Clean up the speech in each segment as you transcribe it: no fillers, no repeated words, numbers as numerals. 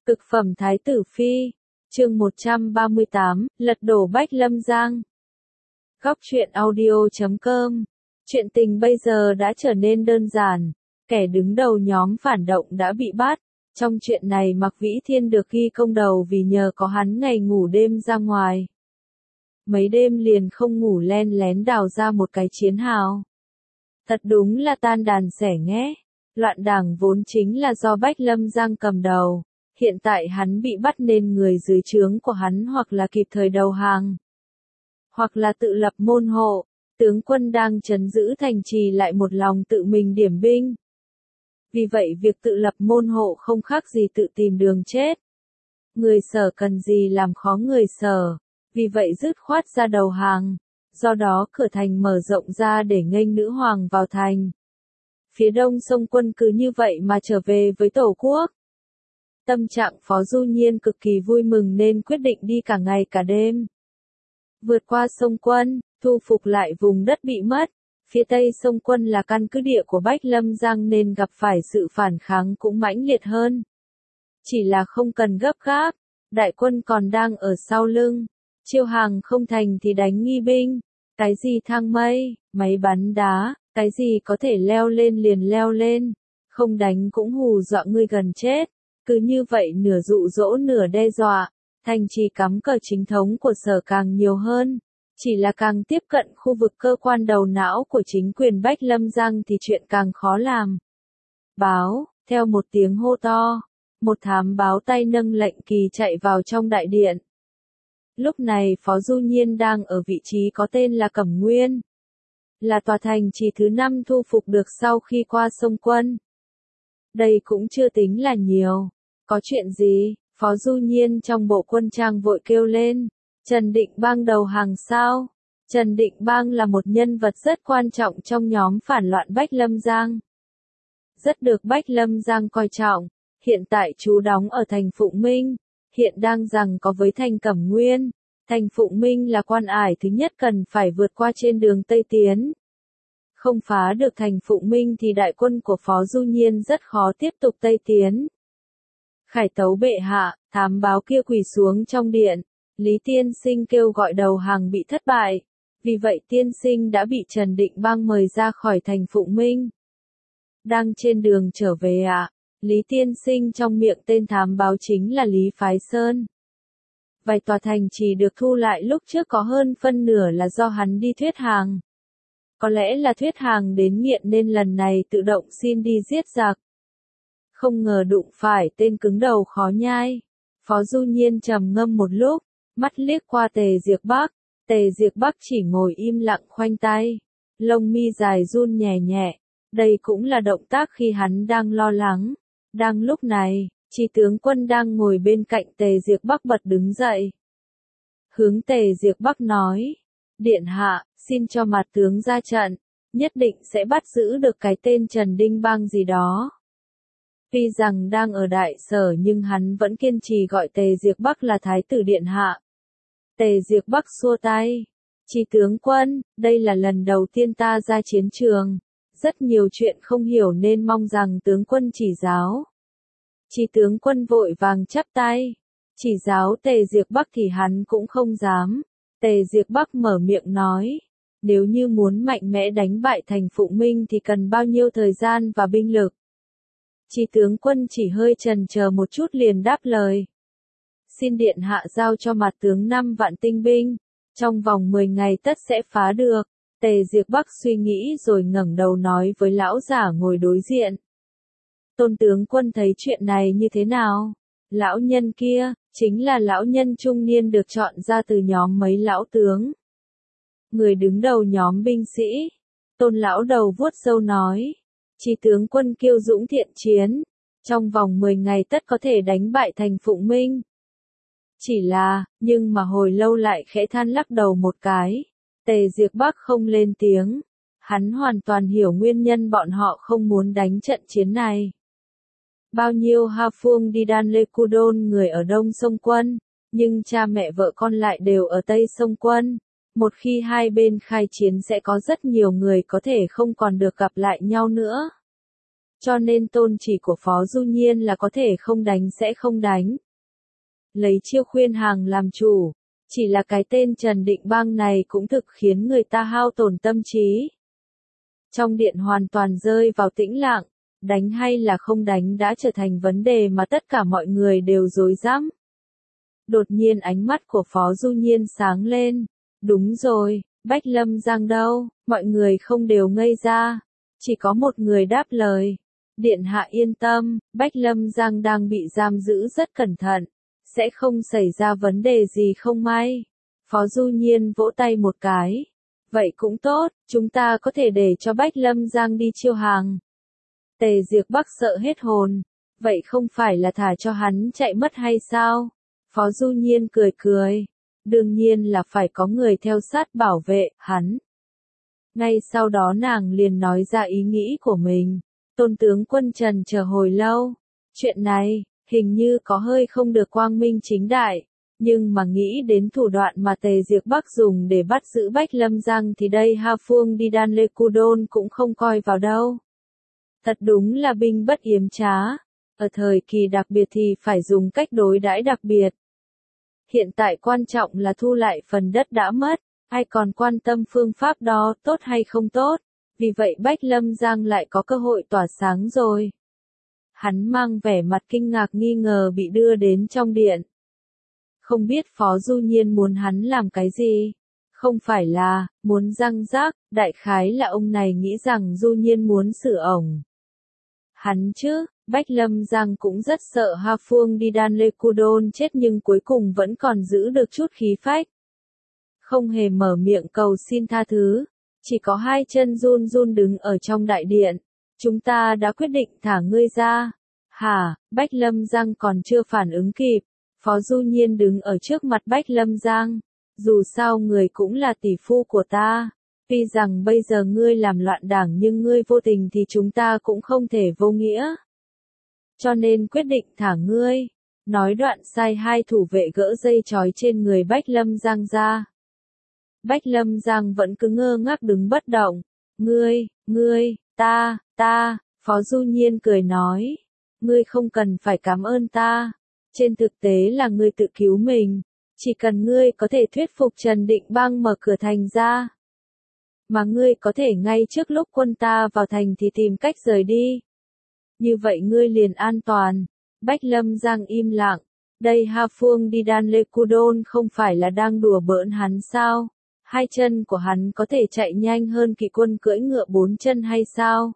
Cực phẩm Thái tử Phi, chương 138, lật đổ Bách Lâm Giang. Góc truyện audio.com. Chuyện tình bây giờ đã trở nên đơn giản, kẻ đứng đầu nhóm phản động đã bị bắt. Trong chuyện này Mạc Vĩ Thiên được ghi công đầu vì nhờ có hắn ngày ngủ đêm ra ngoài. Mấy đêm liền không ngủ len lén đào ra một cái chiến hào. Thật đúng là tan đàn xẻ nghé. Loạn đảng vốn chính là do Bách Lâm Giang cầm đầu. Hiện tại hắn bị bắt nên người dưới trướng của hắn hoặc là kịp thời đầu hàng, hoặc là tự lập môn hộ. Tướng quân đang trấn giữ thành trì lại một lòng tự mình điểm binh. Vì vậy việc tự lập môn hộ không khác gì tự tìm đường chết. Người Sở cần gì làm khó người Sở, vì vậy dứt khoát ra đầu hàng. Do đó cửa thành mở rộng ra để nghênh nữ hoàng vào thành. Phía đông sông quân cứ như vậy mà trở về với Tổ quốc. Tâm trạng Phó Du Nhiên cực kỳ vui mừng nên quyết định đi cả ngày cả đêm. Vượt qua sông quân, thu phục lại vùng đất bị mất. Phía tây sông quân là căn cứ địa của Bách Lâm Giang nên gặp phải sự phản kháng cũng mãnh liệt hơn. Chỉ là không cần gấp gáp, đại quân còn đang ở sau lưng. Chiêu hàng không thành thì đánh nghi binh. Cái gì thang mây, máy bắn đá, cái gì có thể leo lên liền leo lên. Không đánh cũng hù dọa ngươi gần chết. Cứ như vậy nửa dụ dỗ nửa đe dọa, thành trì cắm cờ chính thống của Sở càng nhiều hơn. Chỉ là càng tiếp cận khu vực cơ quan đầu não của chính quyền Bách Lâm Giang thì chuyện càng khó làm. Báo, theo một tiếng hô to, một thám báo tay nâng lệnh kỳ chạy vào trong đại điện. Lúc này Phó Du Nhiên đang ở vị trí có tên là Cẩm Nguyên. Là tòa thành trì thứ 5 thu phục được sau khi qua sông quân. Đây cũng chưa tính là nhiều. Có chuyện gì? Phó Du Nhiên trong bộ quân trang vội kêu lên. Trần Định Bang đầu hàng sao? Trần Định Bang là một nhân vật rất quan trọng trong nhóm phản loạn Bách Lâm Giang. Rất được Bách Lâm Giang coi trọng. Hiện tại trú đóng ở thành Phụng Minh. Hiện đang giằng có với thành Cẩm Nguyên. Thành Phụng Minh là quan ải thứ nhất cần phải vượt qua trên đường Tây Tiến. Không phá được thành Phụng Minh thì đại quân của Phó Du Nhiên rất khó tiếp tục Tây Tiến. Khải tấu bệ hạ, thám báo kia quỳ xuống trong điện. Lý Tiên Sinh kêu gọi đầu hàng bị thất bại. Vì vậy Tiên Sinh đã bị Trần Định Bang mời ra khỏi thành Phụng Minh. Đang trên đường trở về ạ. Lý Tiên Sinh trong miệng tên thám báo chính là Lý Phái Sơn. Vài tòa thành chỉ được thu lại lúc trước có hơn phân nửa là do hắn đi thuyết hàng. Có lẽ là thuyết hàng đến nghiện nên lần này tự động xin đi giết giặc. Không ngờ đụng phải tên cứng đầu khó nhai. Phó Du Nhiên trầm ngâm một lúc, mắt liếc qua Tề Diệp Bắc. Tề Diệp Bắc chỉ ngồi im lặng khoanh tay. Lông mi dài run nhẹ nhẹ. Đây cũng là động tác khi hắn đang lo lắng. Đang lúc này, Chi tướng quân đang ngồi bên cạnh Tề Diệp Bắc bật đứng dậy. Hướng Tề Diệp Bắc nói. Điện hạ, xin cho mặt tướng ra trận. Nhất định sẽ bắt giữ được cái tên Trần Định Bang gì đó. Tuy rằng đang ở đại sở nhưng hắn vẫn kiên trì gọi Tề Diệp Bắc là Thái tử Điện hạ. Tề Diệp Bắc xua tay. Chi tướng quân, đây là lần đầu tiên ta ra chiến trường. Rất nhiều chuyện không hiểu nên mong rằng tướng quân chỉ giáo. Chi tướng quân vội vàng chắp tay. Chỉ giáo Tề Diệp Bắc thì hắn cũng không dám. Tề Diệp Bắc mở miệng nói. Nếu như muốn mạnh mẽ đánh bại thành Phụng Minh thì cần bao nhiêu thời gian và binh lực? Chi tướng quân chỉ hơi chần chờ một chút liền đáp lời. Xin điện hạ giao cho mặt tướng 5 vạn tinh binh. Trong vòng 10 ngày tất sẽ phá được. Tề Diệp Bắc suy nghĩ rồi ngẩng đầu nói với lão giả ngồi đối diện. Tôn tướng quân thấy chuyện này như thế nào? Lão nhân kia, chính là lão nhân trung niên được chọn ra từ nhóm mấy lão tướng. Người đứng đầu nhóm binh sĩ. Tôn lão đầu vuốt râu nói. Chi tướng quân kiêu dũng thiện chiến. Trong vòng 10 ngày tất có thể đánh bại thành Phụng Minh. Chỉ là, nhưng mà hồi lâu lại khẽ than lắc đầu một cái. Tề Diệp Bắc không lên tiếng. Hắn hoàn toàn hiểu nguyên nhân bọn họ không muốn đánh trận chiến này. Bao nhiêu Ha Phương đi đan Lê Cu Đôn người ở đông sông quân, nhưng cha mẹ vợ con lại đều ở tây sông quân. Một khi hai bên khai chiến sẽ có rất nhiều người có thể không còn được gặp lại nhau nữa. Cho nên tôn chỉ của Phó Du Nhiên là có thể không đánh sẽ không đánh. Lấy chiêu khuyên hàng làm chủ, chỉ là cái tên Trần Định Bang này cũng thực khiến người ta hao tổn tâm trí. Trong điện hoàn toàn rơi vào tĩnh lặng, đánh hay là không đánh đã trở thành vấn đề mà tất cả mọi người đều rối rắm. Đột nhiên ánh mắt của Phó Du Nhiên sáng lên. Đúng rồi, Bách Lâm Giang đâu? Mọi người không đều ngây ra. Chỉ có một người đáp lời. Điện hạ yên tâm, Bách Lâm Giang đang bị giam giữ rất cẩn thận. Sẽ không xảy ra vấn đề gì không may. Phó Du Nhiên vỗ tay một cái. Vậy cũng tốt, chúng ta có thể để cho Bách Lâm Giang đi chiêu hàng. Tề Diệp Bắc sợ hết hồn. Vậy không phải là thả cho hắn chạy mất hay sao? Phó Du Nhiên cười cười. Đương nhiên là phải có người theo sát bảo vệ hắn. Ngay sau đó nàng liền nói ra ý nghĩ của mình. Tôn tướng quân trần chờ hồi lâu. Chuyện này, hình như có hơi không được quang minh chính đại. Nhưng mà nghĩ đến thủ đoạn mà Tề Diệp Bắc dùng để bắt giữ Bách Lâm Giang thì đây Ha Phương đi đan Lê Cu Đôn cũng không coi vào đâu. Thật đúng là binh bất yếm trá. Ở thời kỳ đặc biệt thì phải dùng cách đối đãi đặc biệt. Hiện tại quan trọng là thu lại phần đất đã mất, ai còn quan tâm phương pháp đó tốt hay không tốt, vì vậy Bách Lâm Giang lại có cơ hội tỏa sáng rồi. Hắn mang vẻ mặt kinh ngạc nghi ngờ bị đưa đến trong điện. Không biết Phó Du Nhiên muốn hắn làm cái gì? Không phải là, muốn răng rác, đại khái là ông này nghĩ rằng Du Nhiên muốn xử ổng. Hắn chứ, Bách Lâm Giang cũng rất sợ Ha Phương đi đan Lê Cu Đôn chết nhưng cuối cùng vẫn còn giữ được chút khí phách. Không hề mở miệng cầu xin tha thứ, chỉ có hai chân run run đứng ở trong đại điện. Chúng ta đã quyết định thả ngươi ra. Hả, Bách Lâm Giang còn chưa phản ứng kịp. Phó Du Nhiên đứng ở trước mặt Bách Lâm Giang. Dù sao người cũng là tỷ phu của ta. Tuy rằng bây giờ ngươi làm loạn đảng nhưng ngươi vô tình thì chúng ta cũng không thể vô nghĩa. Cho nên quyết định thả ngươi. Nói đoạn sai hai thủ vệ gỡ dây trói trên người Bách Lâm Giang ra. Bách Lâm Giang vẫn cứ ngơ ngác đứng bất động. Ngươi, ta, Phó Du Nhiên cười nói. Ngươi không cần phải cảm ơn ta. Trên thực tế là ngươi tự cứu mình. Chỉ cần ngươi có thể thuyết phục Trần Định Bang mở cửa thành ra. Mà ngươi có thể ngay trước lúc quân ta vào thành thì tìm cách rời đi. Như vậy ngươi liền an toàn. Bách Lâm Giang im lặng. Đây Ha Phương đi đan Lê Cu Đôn không phải là đang đùa bỡn hắn sao? Hai chân của hắn có thể chạy nhanh hơn kỵ quân cưỡi ngựa bốn chân hay sao?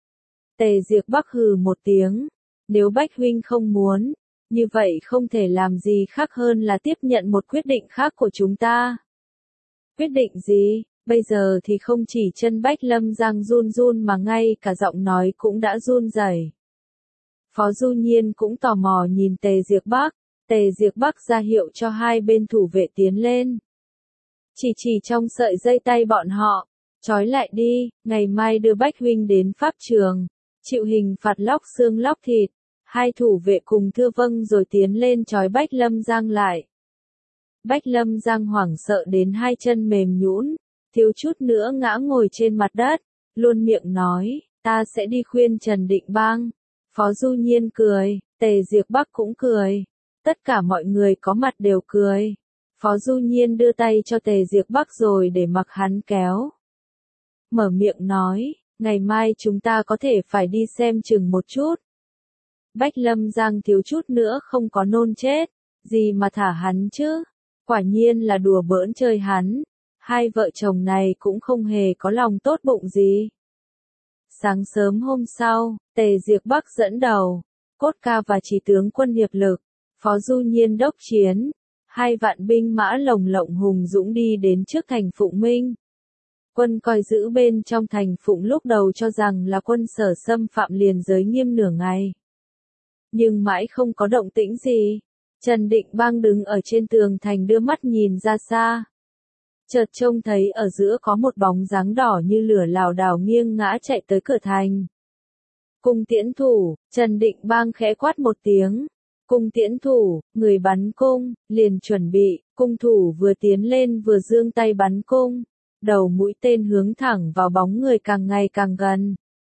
Tề Diệp Bắc hừ một tiếng. Nếu Bách huynh không muốn, như vậy không thể làm gì khác hơn là tiếp nhận một quyết định khác của chúng ta. Quyết định gì? Bây giờ thì không chỉ chân Bách Lâm Giang run run mà ngay cả giọng nói cũng đã run rẩy. Phó Du Nhiên cũng tò mò nhìn Tề Diệp Bắc. Tề Diệp Bắc ra hiệu cho hai bên thủ vệ tiến lên. Chỉ trong sợi dây tay bọn họ. Trói lại đi, ngày mai đưa Bách huynh đến pháp trường. Chịu hình phạt lóc xương lóc thịt. Hai thủ vệ cùng thưa vâng rồi tiến lên trói Bách Lâm Giang lại. Bách Lâm Giang hoảng sợ đến hai chân mềm nhũn, thiếu chút nữa ngã ngồi trên mặt đất, luôn miệng nói, ta sẽ đi khuyên Trần Định Bang. Phó Du Nhiên cười, Tề Diệp Bắc cũng cười, tất cả mọi người có mặt đều cười. Phó Du Nhiên đưa tay cho Tề Diệp Bắc rồi để mặc hắn kéo. Mở miệng nói, ngày mai chúng ta có thể phải đi xem chừng một chút. Bách Lâm Giang thiếu chút nữa không có nôn chết, gì mà thả hắn chứ, quả nhiên là đùa bỡn chơi hắn. Hai vợ chồng này cũng không hề có lòng tốt bụng gì. Sáng sớm hôm sau, Tề Diệp Bắc dẫn đầu, Cốt Ca và Chỉ tướng quân hiệp lực, Phó Du Nhiên đốc chiến, 2 vạn binh mã lồng lộng hùng dũng đi đến trước thành Phụng Minh. Quân coi giữ bên trong thành Phụng lúc đầu cho rằng là quân Sở xâm phạm liền giới nghiêm nửa ngày. Nhưng mãi không có động tĩnh gì. Trần Định Bang đứng ở trên tường thành đưa mắt nhìn ra xa. Chợt trông thấy ở giữa có một bóng dáng đỏ như lửa lảo đảo nghiêng ngã chạy tới cửa thành. Cung tiễn thủ, Trần Định Bang khẽ quát một tiếng. Cung tiễn thủ, người bắn cung, liền chuẩn bị, cung thủ vừa tiến lên vừa giương tay bắn cung. Đầu mũi tên hướng thẳng vào bóng người càng ngày càng gần.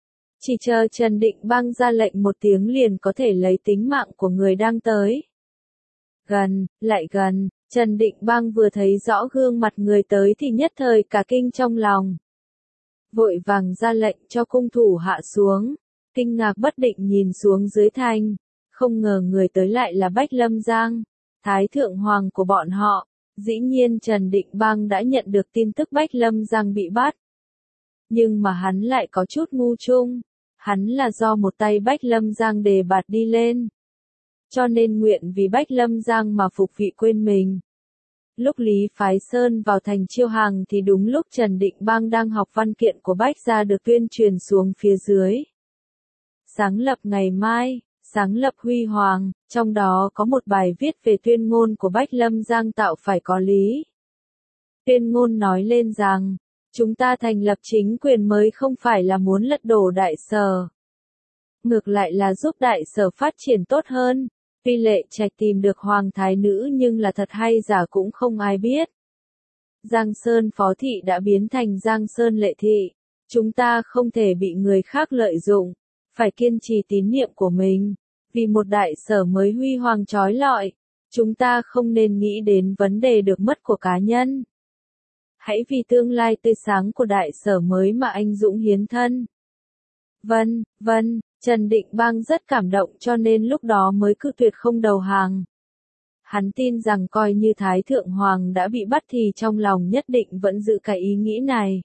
Chỉ chờ Trần Định Bang ra lệnh một tiếng liền có thể lấy tính mạng của người đang tới. Gần, lại gần, Trần Định Bang vừa thấy rõ gương mặt người tới thì nhất thời cả kinh trong lòng. Vội vàng ra lệnh cho cung thủ hạ xuống, kinh ngạc bất định nhìn xuống dưới thành, không ngờ người tới lại là Bách Lâm Giang, Thái Thượng Hoàng của bọn họ. Dĩ nhiên Trần Định Bang đã nhận được tin tức Bách Lâm Giang bị bắt. Nhưng mà hắn lại có chút ngu chung, hắn là do một tay Bách Lâm Giang đề bạt đi lên. Cho nên nguyện vì Bách Lâm Giang mà phục vị quên mình. Lúc Lý Phái Sơn vào thành chiêu hàng thì đúng lúc Trần Định Bang đang học văn kiện của Bách gia được tuyên truyền xuống phía dưới. Sáng lập ngày mai, sáng lập huy hoàng, trong đó có một bài viết về tuyên ngôn của Bách Lâm Giang tạo phải có lý. Tuyên ngôn nói lên rằng, chúng ta thành lập chính quyền mới không phải là muốn lật đổ Đại Sở. Ngược lại là giúp Đại Sở phát triển tốt hơn. Tuy Lệ Trạch tìm được hoàng thái nữ nhưng là thật hay giả cũng không ai biết. Giang Sơn Phó Thị đã biến thành Giang Sơn Lệ Thị. Chúng ta không thể bị người khác lợi dụng, phải kiên trì tín nhiệm của mình. Vì một Đại Sở mới huy hoàng trói lọi, chúng ta không nên nghĩ đến vấn đề được mất của cá nhân. Hãy vì tương lai tươi sáng của Đại Sở mới mà anh dũng hiến thân. Vâng, Trần Định Bang rất cảm động cho nên lúc đó mới cự tuyệt không đầu hàng. Hắn tin rằng coi như Thái Thượng Hoàng đã bị bắt thì trong lòng nhất định vẫn giữ cái ý nghĩ này.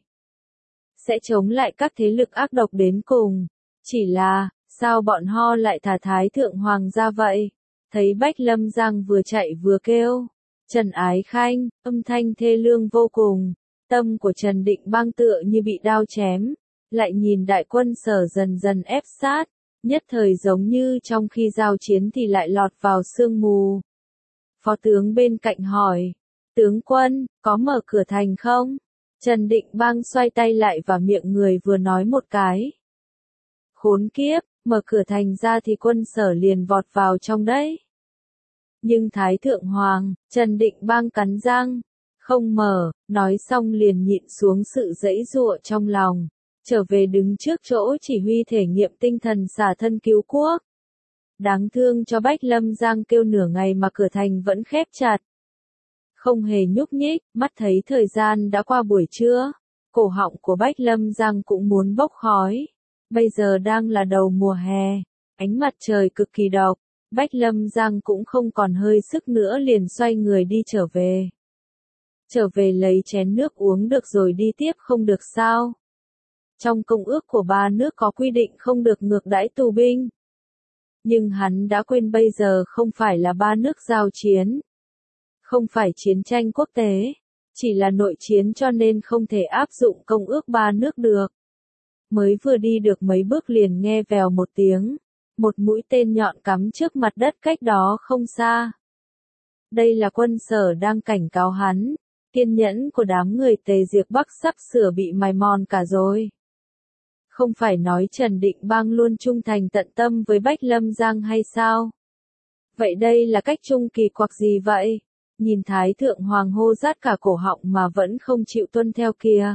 Sẽ chống lại các thế lực ác độc đến cùng. Chỉ là, sao bọn họ lại thả Thái Thượng Hoàng ra vậy? Thấy Bách Lâm Giang vừa chạy vừa kêu. Trần Ái Khanh, âm thanh thê lương vô cùng. Tâm của Trần Định Bang tựa như bị đao chém. Lại nhìn đại quân Sở dần dần ép sát, nhất thời giống như trong khi giao chiến thì lại lọt vào sương mù. Phó tướng bên cạnh hỏi, tướng quân, có mở cửa thành không? Trần Định Bang xoay tay lại và miệng người vừa nói một cái. Khốn kiếp, mở cửa thành ra thì quân Sở liền vọt vào trong đấy. Nhưng Thái Thượng Hoàng, Trần Định Bang cắn răng, không mở, nói xong liền nhịn xuống sự giãy giụa trong lòng. Trở về đứng trước chỗ chỉ huy thể nghiệm tinh thần xả thân cứu quốc. Đáng thương cho Bách Lâm Giang kêu nửa ngày mà cửa thành vẫn khép chặt. Không hề nhúc nhích, mắt thấy thời gian đã qua buổi trưa. Cổ họng của Bách Lâm Giang cũng muốn bốc khói. Bây giờ đang là đầu mùa hè. Ánh mặt trời cực kỳ độc. Bách Lâm Giang cũng không còn hơi sức nữa liền xoay người đi trở về. Trở về lấy chén nước uống được rồi đi tiếp không được sao? Trong công ước của ba nước có quy định không được ngược đãi tù binh. Nhưng hắn đã quên bây giờ không phải là ba nước giao chiến. Không phải chiến tranh quốc tế. Chỉ là nội chiến cho nên không thể áp dụng công ước ba nước được. Mới vừa đi được mấy bước liền nghe vèo một tiếng. Một mũi tên nhọn cắm trước mặt đất cách đó không xa. Đây là quân Sở đang cảnh cáo hắn. Kiên nhẫn của đám người Tề Diệp Bắc sắp sửa bị mài mòn cả rồi. Không phải nói Trần Định Bang luôn trung thành tận tâm với Bách Lâm Giang hay sao? Vậy đây là cách trung kỳ quặc gì vậy? Nhìn Thái Thượng Hoàng hô rát cả cổ họng mà vẫn không chịu tuân theo kìa.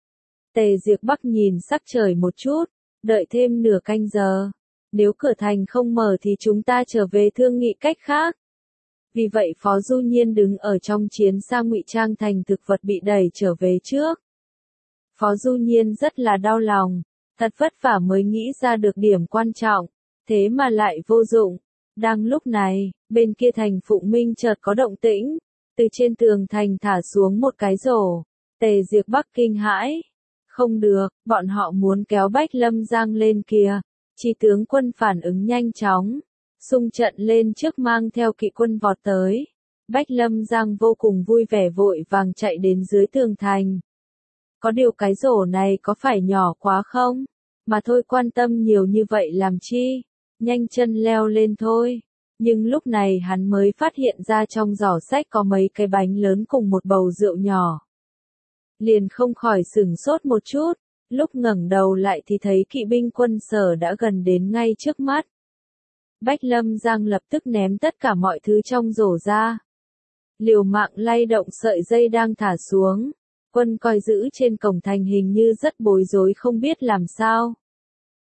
Tề Diệp Bắc nhìn sắc trời một chút, đợi thêm nửa canh giờ. Nếu cửa thành không mở thì chúng ta trở về thương nghị cách khác. Vì vậy Phó Du Nhiên đứng ở trong chiến xa ngụy trang thành thực vật bị đẩy trở về trước. Phó Du Nhiên rất là đau lòng. Thật vất vả mới nghĩ ra được điểm quan trọng, thế mà lại vô dụng. Đang lúc này, bên kia thành Phụng Minh chợt có động tĩnh, từ trên tường thành thả xuống một cái rổ. Tề Diệp Bắc kinh hãi. Không được, bọn họ muốn kéo Bách Lâm Giang lên kìa. Chỉ tướng quân phản ứng nhanh chóng, xung trận lên trước mang theo kỵ quân vọt tới. Bách Lâm Giang vô cùng vui vẻ vội vàng chạy đến dưới tường thành. Có điều cái rổ này có phải nhỏ quá không? Mà thôi quan tâm nhiều như vậy làm chi? Nhanh chân leo lên thôi. Nhưng lúc này hắn mới phát hiện ra trong giỏ sách có mấy cái bánh lớn cùng một bầu rượu nhỏ. Liền không khỏi sửng sốt một chút, lúc ngẩng đầu lại thì thấy kỵ binh quân Sở đã gần đến ngay trước mắt. Bách Lâm Giang lập tức ném tất cả mọi thứ trong rổ ra. Liều mạng lay động sợi dây đang thả xuống. Quân coi giữ trên cổng thành hình như rất bối rối không biết làm sao.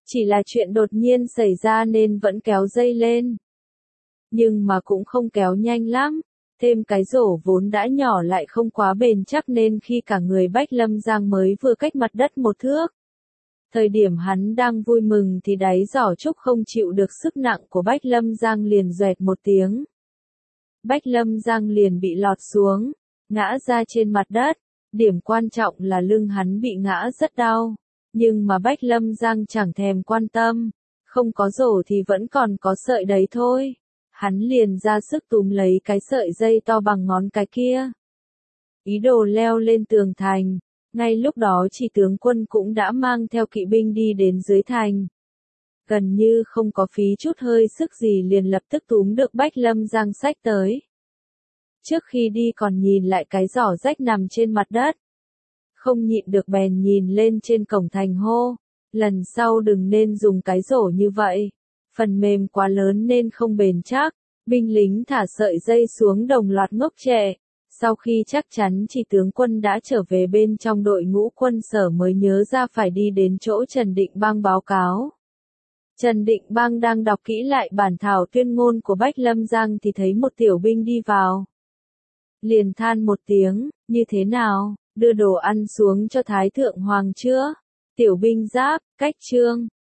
Chỉ là chuyện đột nhiên xảy ra nên vẫn kéo dây lên. Nhưng mà cũng không kéo nhanh lắm. Thêm cái rổ vốn đã nhỏ lại không quá bền chắc nên khi cả người Bách Lâm Giang mới vừa cách mặt đất một thước. Thời điểm hắn đang vui mừng thì đáy giỏ trúc không chịu được sức nặng của Bách Lâm Giang liền doẹt một tiếng. Bách Lâm Giang liền bị lọt xuống, ngã ra trên mặt đất. Điểm quan trọng là lưng hắn bị ngã rất đau. Nhưng mà Bách Lâm Giang chẳng thèm quan tâm. Không có rổ thì vẫn còn có sợi đấy thôi. Hắn liền ra sức túm lấy cái sợi dây to bằng ngón cái kia. Ý đồ leo lên tường thành. Ngay lúc đó chỉ tướng quân cũng đã mang theo kỵ binh đi đến dưới thành. Gần như không có phí chút hơi sức gì liền lập tức túm được Bách Lâm Giang xách tới. Trước khi đi còn nhìn lại cái giỏ rách nằm trên mặt đất. Không nhịn được bèn nhìn lên trên cổng thành hô. Lần sau đừng nên dùng cái rổ như vậy. Phần mềm quá lớn nên không bền chắc. Binh lính thả sợi dây xuống đồng loạt ngốc trệ. Sau khi chắc chắn chỉ tướng quân đã trở về bên trong đội ngũ quân sở mới nhớ ra phải đi đến chỗ Trần Định Bang báo cáo. Trần Định Bang đang đọc kỹ lại bản thảo tuyên ngôn của Bách Lâm Giang thì thấy một tiểu binh đi vào. Liền than một tiếng, như thế nào, đưa đồ ăn xuống cho Thái Thượng Hoàng chưa? Tiểu binh giáp, cách trương,